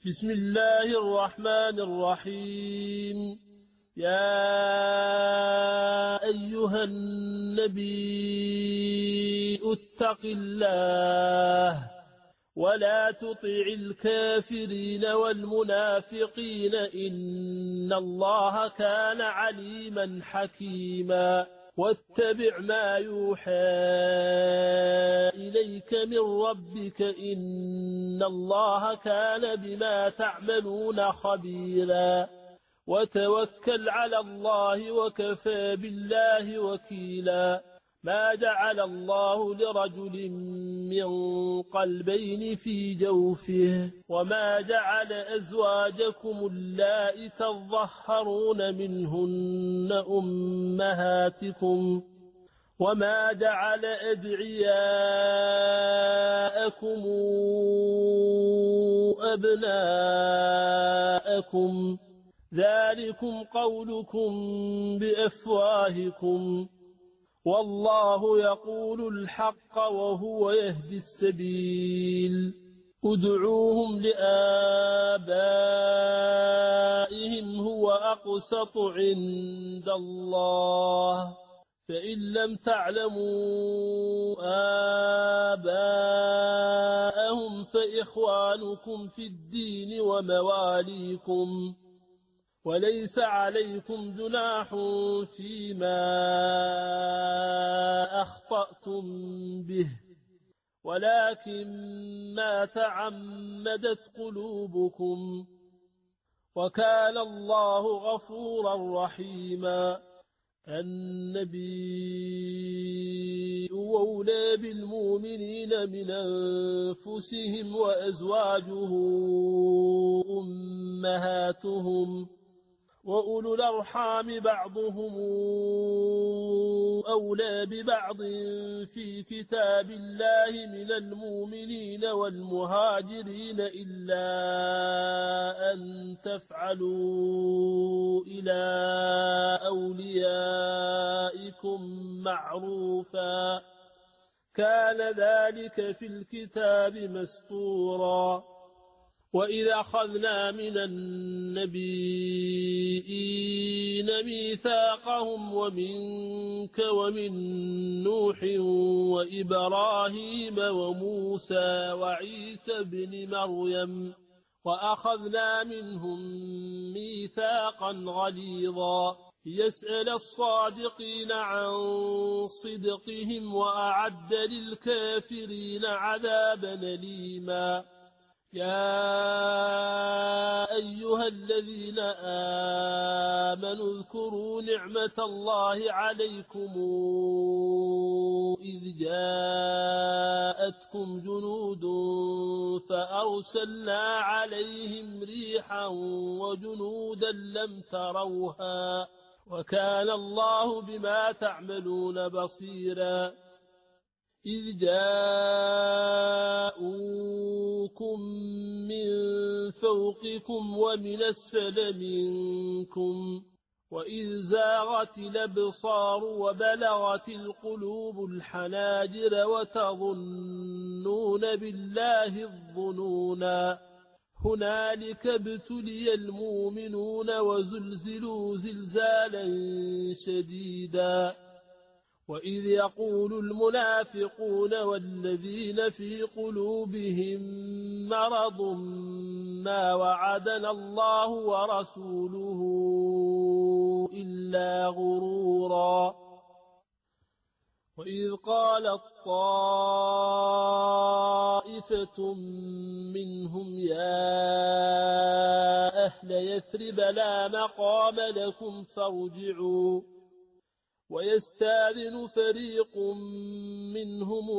بسم الله الرحمن الرحيم. يا أيها النبي اتق الله ولا تطع الكافرين والمنافقين إن الله كان عليما حكيما. واتبع ما يوحى إليك من ربك إن الله كان بما تعملون خبيرا. وتوكل على الله وكفى بالله وكيلا. ما جعل الله لرجل من قلبين في جوفه وما جعل أزواجكم اللائي تظهرون منهن أمهاتكم وما جعل أدعياءكم أبناءكم ذلكم قولكم بأفواهكم والله يقول الحق وهو يهدي السبيل. ادعوهم لآبائهم هو أقسط عند الله فإن لم تعلموا آباءهم فإخوانكم في الدين ومواليكم وليس عليكم جناح فيما أخطأتم به ولكن ما تعمدت قلوبكم وكان الله غفورا رحيما. النبي أولى بالمؤمنين من أنفسهم وأزواجه أمهاتهم وأولو الأرحام بعضهم أولى ببعض في كتاب الله من المؤمنين والمهاجرين إلا أن تفعلوا إلى أوليائكم معروفا كان ذلك في الكتاب مسطورا. وإذا أخذنا من النبيين ميثاقهم ومنك ومن نوح وإبراهيم وموسى وعيسى بن مريم وأخذنا منهم ميثاقا غليظا ليسأل الصادقين عن صدقهم وأعد للكافرين عذابا أليما. يا أيها الذين آمنوا اذكروا نعمة الله عليكم إذ جاءتكم جنود فأرسلنا عليهم ريحا وجنودا لم تروها وكان الله بما تعملون بصيرا. إذ جاءوكم من فوقكم ومن أسفل منكم وإذ زاغت الأبصار وبلغت القلوب الحناجر وتظنون بالله الظنونا هنالك ابتلي المؤمنون وزلزلوا زلزالا شديدا. وإذ يقول المنافقون والذين في قلوبهم مرض ما وعدنا الله ورسوله إلا غرورا. وإذ قالت طائفة منهم يا أهل يثرب لا مقام لكم فارجعوا ويستأذن فريق منهم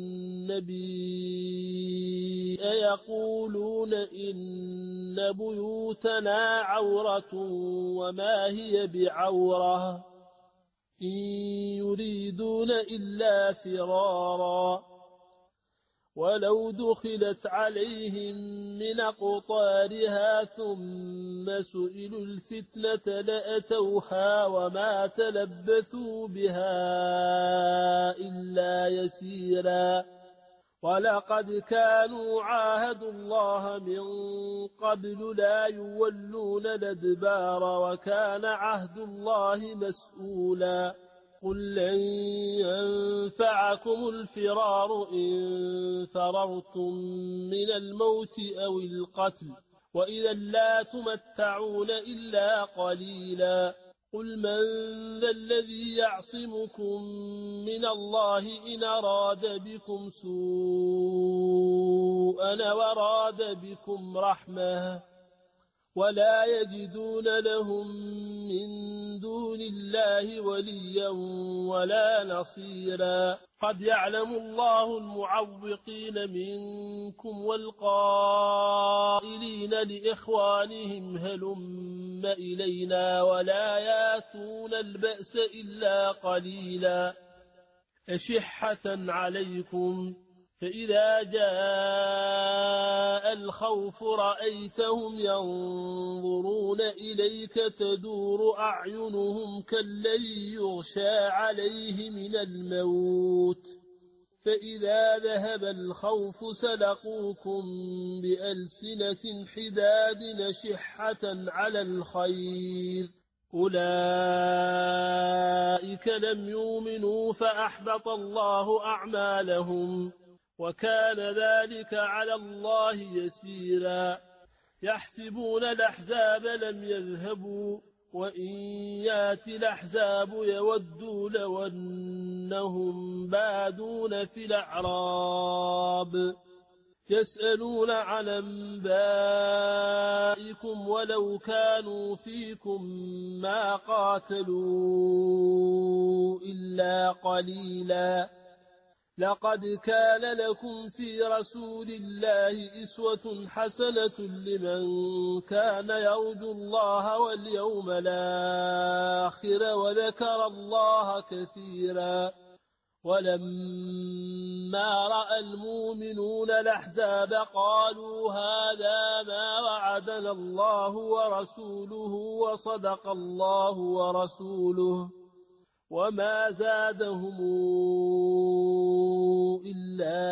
النبي يقولون إن بيوتنا عورة وما هي بعورة إن يريدون إلا فرارا ولو دخلت عليهم من أقطارها ثم سئلوا الفتنة لأتوها وما تلبثوا بها إلا يسيرا ولقد كانوا عاهدوا الله من قبل لا يولون الأدبار وكان عهد الله مسؤولا قل لن ينفعكم الفرار إن فررتم من الموت أو القتل وإذا لا تمتعون إلا قليلا قل من ذا الذي يعصمكم من الله إن أراد بكم سوءا وراد بكم رحمة ولا يجدون لهم من دون الله وليا ولا نصيرا قد يعلم الله المعوقين منكم والقائلين لإخوانهم هلم إلينا ولا ياتون البأس إلا قليلا أشحة عليكم فإذا جاء الخوف رأيتهم ينظرون إليك تدور أعينهم كالذي يغشى عليه من الموت فإذا ذهب الخوف سلقوكم بألسنة حداد نشحة على الخير أولئك لم يؤمنوا فأحبط الله أعمالهم وكان ذلك على الله يسيرا يحسبون الأحزاب لم يذهبوا وإن يأتي الأحزاب يودوا لو أنهم بادون في الأعراب يسألون عن أنبائكم ولو كانوا فيكم ما قاتلوا إلا قليلا لقد كان لكم في رسول الله أسوة حسنة لمن كان يرجو الله واليوم الآخر وذكر الله كثيرا ولما رأى المؤمنون الأحزاب قالوا هذا ما وعدنا الله ورسوله وصدق الله ورسوله وما زادهم إلا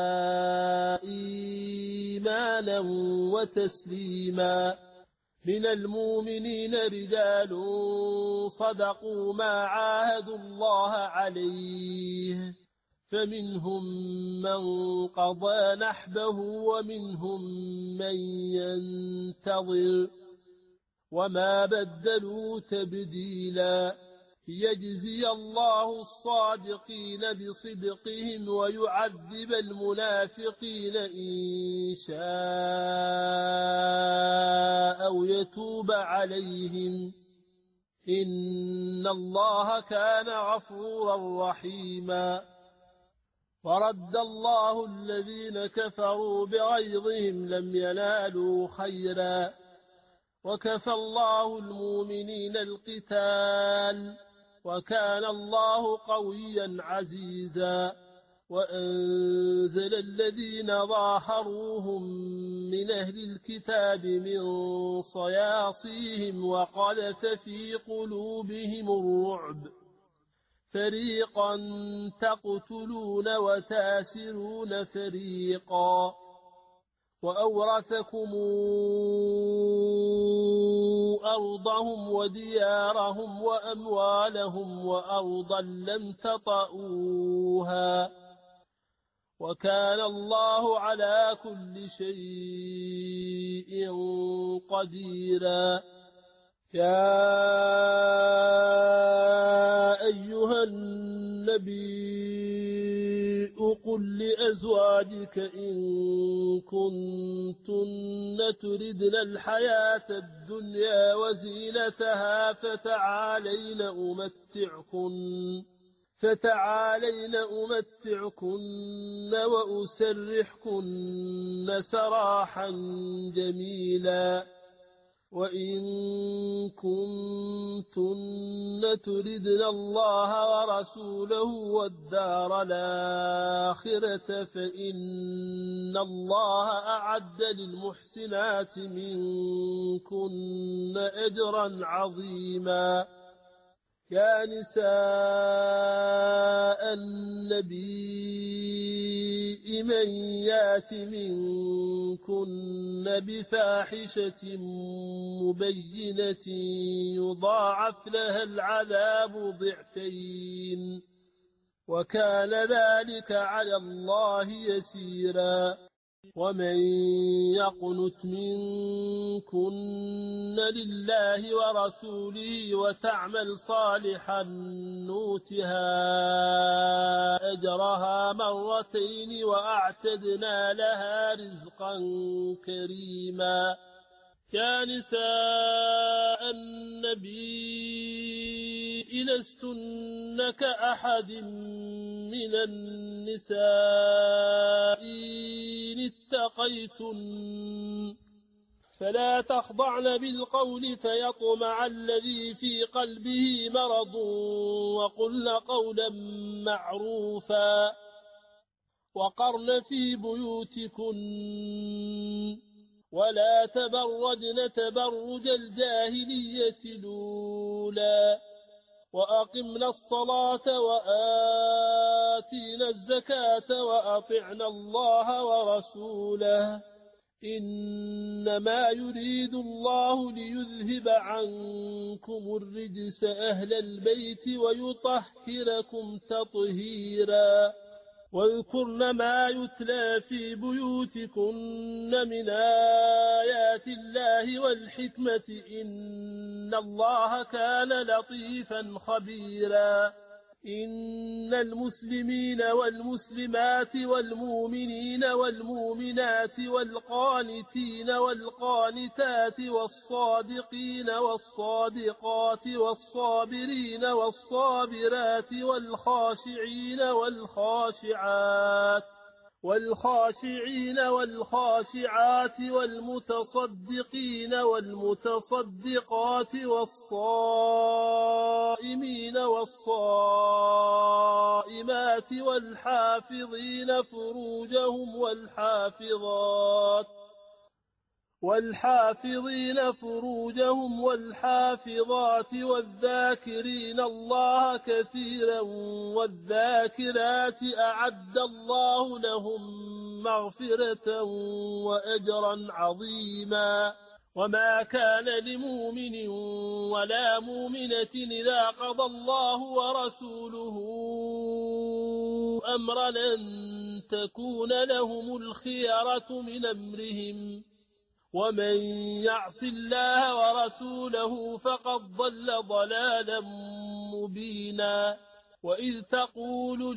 إيمانا وتسليما من المؤمنين رجال صدقوا ما عاهدوا الله عليه فمنهم من قضى نحبه ومنهم من ينتظر وما بدلوا تبديلا ليجزي الله الصادقين بصدقهم ويعذب المنافقين إن شاء أو يتوب عليهم إن الله كان غفورا رحيما ورد الله الذين كفروا بغيظهم لم ينالوا خيرا وكفى الله المؤمنين القتال وكان الله قويا عزيزا وأنزل الذين ظاهروهم من أهل الكتاب من صياصيهم وقذف في قلوبهم الرعب فريقا تقتلون وتاسرون فريقا وأورثكم أرضهم وديارهم وأموالهم وأرضا لم تطئوها وكان الله على كل شيء قديرا يا أيها النبي قل لأزواجك إن كنتن تردن الحياة الدنيا وزينتها فتعالين أمتعكن وأسرحكن سراحا جميلا وإن كنتن تردن الله ورسوله والدار الآخرة فإن الله أعد للمحسنات منكن أجرا عظيما يا نساء النبي من يات منكن بفاحشة مبينة يضاعف لها العذاب ضعفين وكان ذلك على الله يسيرا ومن يقنت منكن لله ورسوله وتعمل صالحا نوتها أجرها مرتين وأعتدنا لها رزقا كريما يا نساء النبي لستن كأحد من النساء إن اتقيتن فلا تخضعن بالقول فيطمع الذي في قلبه مرض وقلن قولا معروفا وقرن في بيوتكن ولا تبرجن تبرج الجاهلية الأولى وأقمنا الصلاة وآتينا الزكاة وأطعنا الله ورسوله إنما يريد الله ليذهب عنكم الرجس أهل البيت ويطهركم تطهيرا واذكرن ما يتلى في بيوتكن من آيات الله والحكمة إن الله كان لطيفا خبيرا إن المسلمين والمسلمات والمؤمنين والمؤمنات والقانتين والقانتات والصادقين والصادقات والصابرين والصابرات والخاشعين والخاشعات والمتصدقين والمتصدقات والصائمين والصائمات والحافظين فروجهم والحافظات والذاكرين الله كثيرا والذاكرات أعد الله لهم مغفرة وأجرا عظيما وما كان لمؤمن ولا مؤمنة إذا قضى الله ورسوله أمرا أن تكون لهم الخيرة من أمرهم ومن يعص الله ورسوله فقد ضل ضلالا مبينا وإذ تقول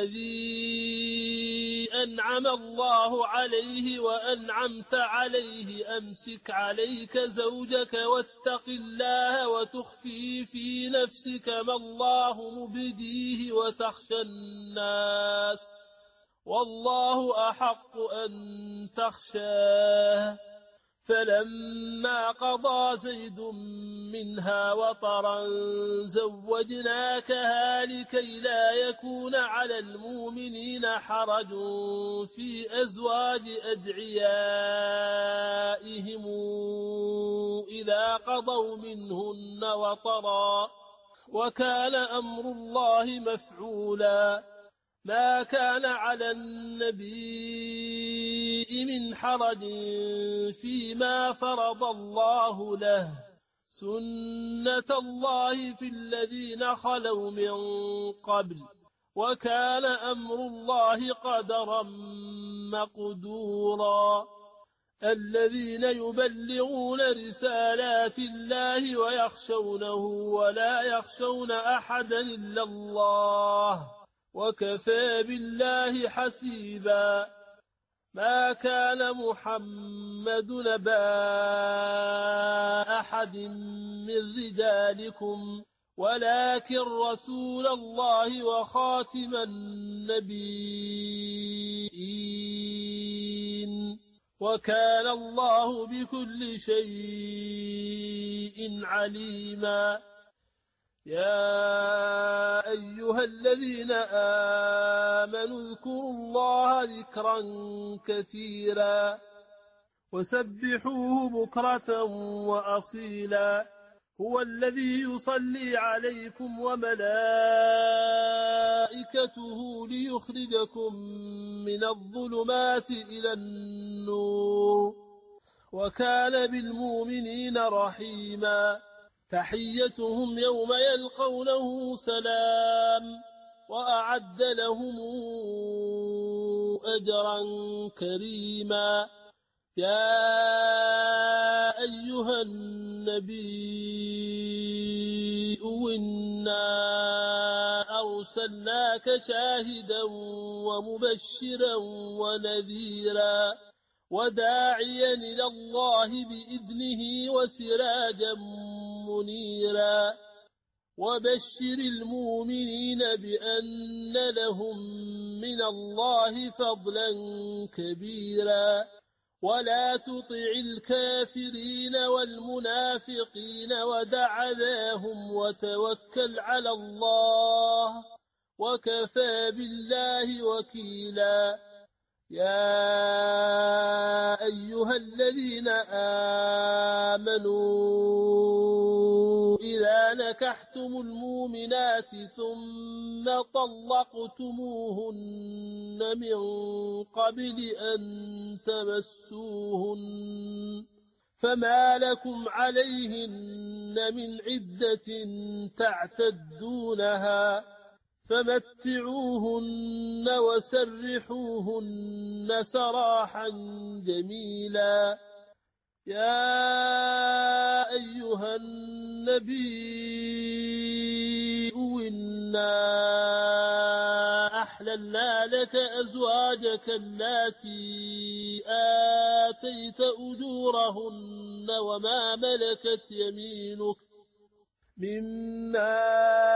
للذي أنعم الله عليه وأنعمت عليه أمسك عليك زوجك واتق الله وتخفي في نفسك ما الله مبديه وتخشى الناس والله أحق أن تخشاه فلما قضى زيد منها وطرا زوجناكها لكي لا يكون على المؤمنين حرج في أزواج أدعيائهم إذا قضوا منهن وطرا وكان أمر الله مفعولا ما كان على النبي من حرج فيما فرض الله له سنة الله في الذين خلوا من قبل وكان أمر الله قدرا مقدورا الذين يبلغون رسالات الله ويخشونه ولا يخشون أحدا إلا الله وكفى بالله حسيبا ما كان محمد نبا أحد من رجالكم ولكن رسول الله وخاتم النبيين وكان الله بكل شيء عليما يا أيها الذين آمنوا اذكروا الله ذكرا كثيرا وسبحوه بكرة وأصيلا هو الذي يصلي عليكم وملائكته ليخرجكم من الظلمات إلى النور وكان بالمؤمنين رحيما تحيتهم يوم يلقونه سلام وأعد لهم أجرا كريما يا أيها النبي إنا أرسلناك شاهدا ومبشرا ونذيرا وداعيا إلى الله بإذنه وسراجا منيرا وبشر المؤمنين بأن لهم من الله فضلا كبيرا ولا تطع الكافرين والمنافقين ودع ذاهم وتوكل على الله وكفى بالله وكيلا يا أيها الذين آمنوا إذا نكحتم المؤمنات ثم طلقتموهن من قبل أن تمسوهن فما لكم عليهن من عدة تعتدونها فمتعوهن وسرحوهن سراحا جميلا يا أيها النبي إنا أحللنا لك أزواجك اللاتي آتيت أجورهن وما ملكت يمينك مما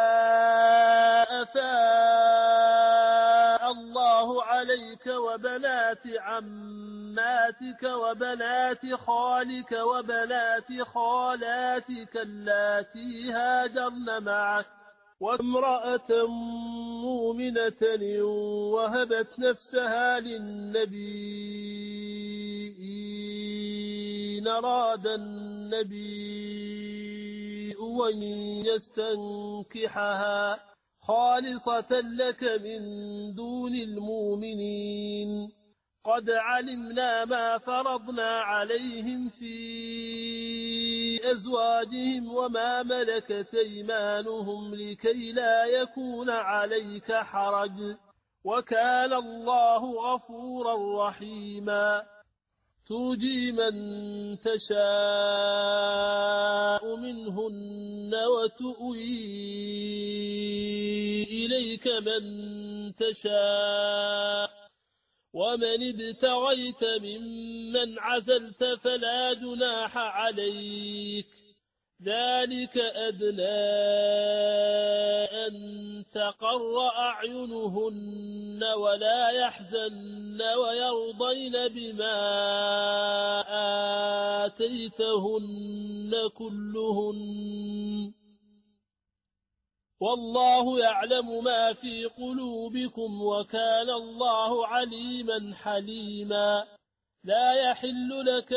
أفاء الله عليك وبنات عماتك وبنات خالك وبنات خالاتك اللاتي هاجرن معك وامرأة مؤمنة وهبت نفسها للنبي إن أراد النبي أن يستنكحها خالصة لك من دون المؤمنين قد علمنا ما فرضنا عليهم في أزواجهم وما ملكت أيمانهم لكي لا يكون عليك حرج وكان الله غفورا رحيما ترجي من تشاء منهن وتؤوي إليك من تشاء ومن ابتغيت ممن عزلت فلا جناح عليك ذلك أدنى أن تقر أعينهن ولا يحزن ويرضين بما آتيتهن كلهن والله يعلم ما في قلوبكم وكان الله عليما حليما لا يحل لك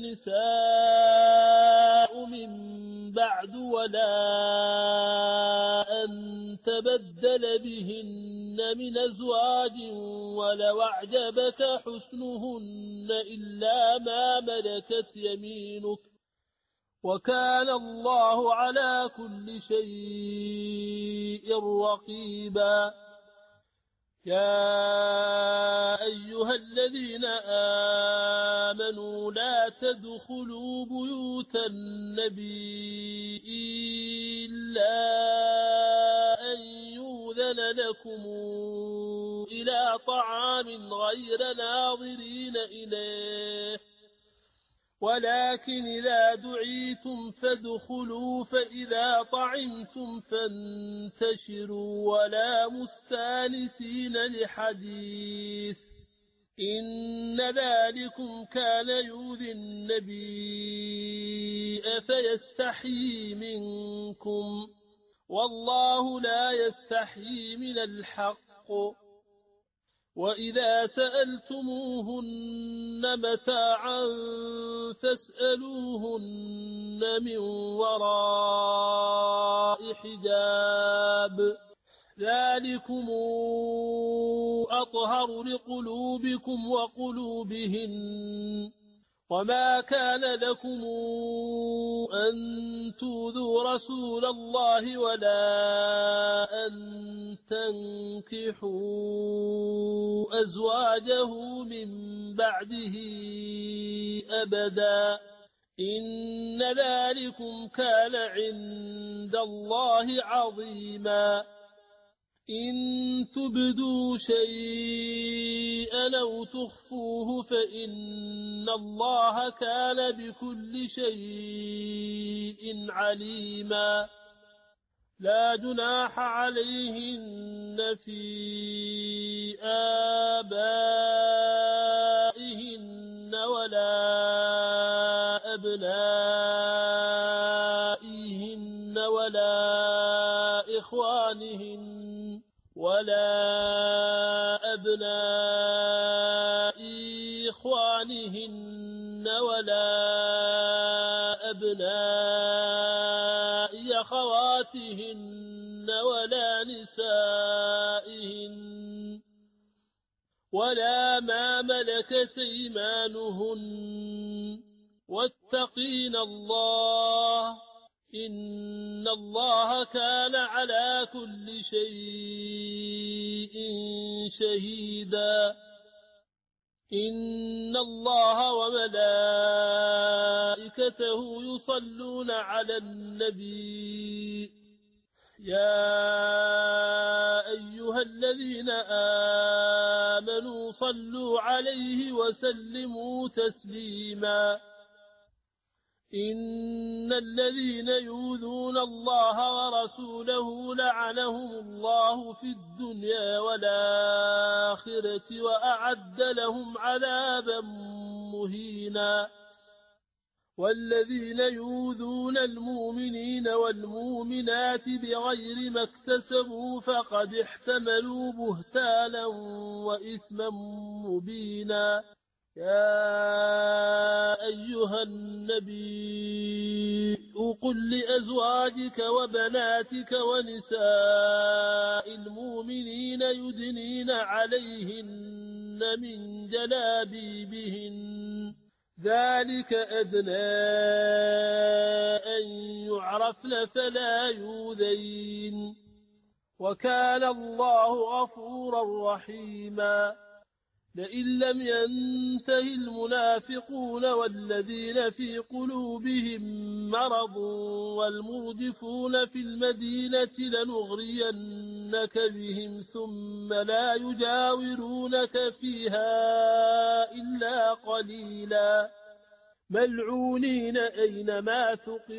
النساء من بعد ولا أن تبدل بهن من أزواج ولو أعجبك حسنهن إلا ما ملكت يمينك وكان الله على كل شيء رقيبا يا أيها الذين آمنوا لا تدخلوا بيوت النبي إلا أن يؤذن لكم إلى طعام غير ناظرين إليه ولكن إذا دعيتم فادخلوا فإذا طعمتم فانتشروا ولا مستانسين لحديث إن ذلكم كان يؤذي النبي فيستحيي منكم والله لا يستحيي من الحق وإذا سألتموهن متاعا فاسألوهن من وراء حجاب ذلكم أطهر لقلوبكم وقلوبهن وما كان لكم أن تؤذوا رسول الله ولا أن تنكحوا أزواجه من بعده أبدا إن ذلكم كان عند الله عظيما إن تبدوا شيئا أو تخفوه فإن الله كان بكل شيء عليما لا جناح عليهن في آبائهن ولا أبنائهن ولا إخوانهن ولا أبناء أخواتهن ولا نسائهن ولا ما ملكت أيمانهن واتقين الله إن الله كان على كل شيء شهيدا إن الله وملائكته يصلون على النبي يا أيها الذين آمنوا صلوا عليه وسلموا تسليما إن الذين يؤذون الله ورسوله لعنهم الله في الدنيا والآخرة وأعد لهم عذابا مهينا والذين يؤذون المؤمنين والمؤمنات بغير ما اكتسبوا فقد احتملوا بهتانا وإثما مبينا يا أيها النبي قل لأزواجك وبناتك ونساء المؤمنين يدنين عليهن من جلابيبهن ذلك أدنى أن يعرفن فلا يؤذين وكان الله غفورا رحيما لئن لم ينته المنافقون والذين في قلوبهم مرض والمرجفون في المدينة لنغرينك بهم ثم لا يجاورونك فيها إلا قليلا ملعونين أينما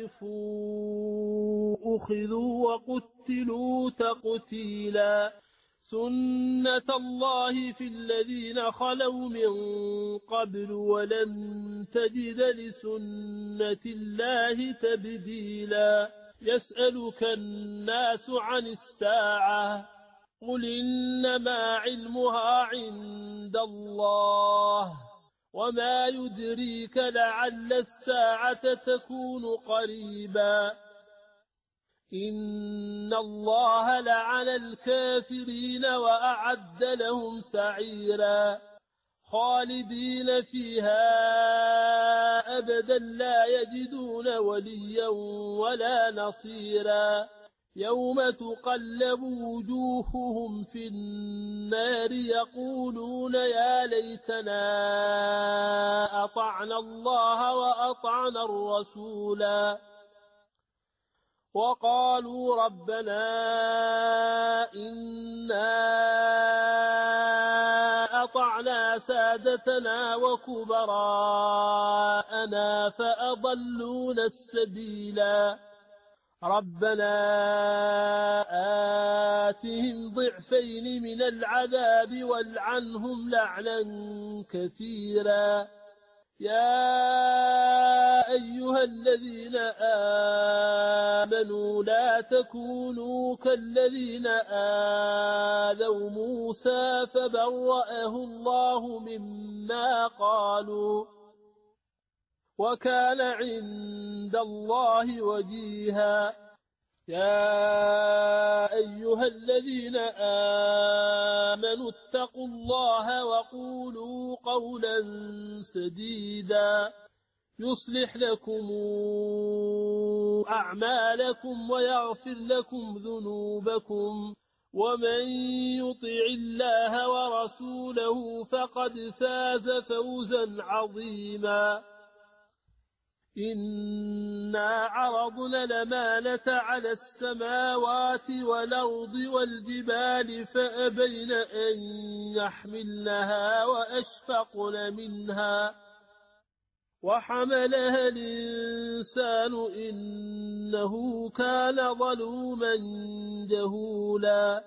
ثقفوا أخذوا وقتلوا تقتيلا سنة الله في الذين خلوا من قبل ولن تجد لسنة الله تبديلا يسألك الناس عن الساعة قل إنما علمها عند الله وما يدريك لعل الساعة تكون قريبا إن الله لعن الكافرين وأعد لهم سعيرا خالدين فيها أبدا لا يجدون وليا ولا نصيرا يوم تقلب وجوههم في النار يقولون يا ليتنا أطعنا الله وأطعنا الرسولا وقالوا ربنا إنا أطعنا سادتنا وكبراءنا فأضلونا السبيلا ربنا آتهم ضعفين من العذاب والعنهم لعنا كثيرا يا أيها أيها الذين آمنوا لا تكونوا كالذين آذوا موسى فبرأه الله مما قالوا وكان عند الله وجيها يا أيها الذين آمنوا اتقوا الله وقولوا قولا سديدا يصلح لكم أعمالكم ويغفر لكم ذنوبكم ومن يطع الله ورسوله فقد فاز فوزا عظيما إنا عرضنا الأمانة على السماوات والأرض والجبال فأبين أن يحملنها وأشفقن منها وحملها الإنسان إنه كان ظلوما جهولا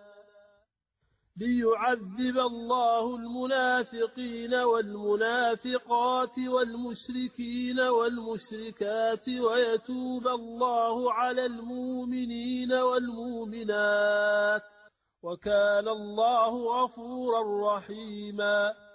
ليعذب الله المنافقين والمنافقات والمشركين والمشركات ويتوب الله على المؤمنين والمؤمنات وكان الله غفورا رحيما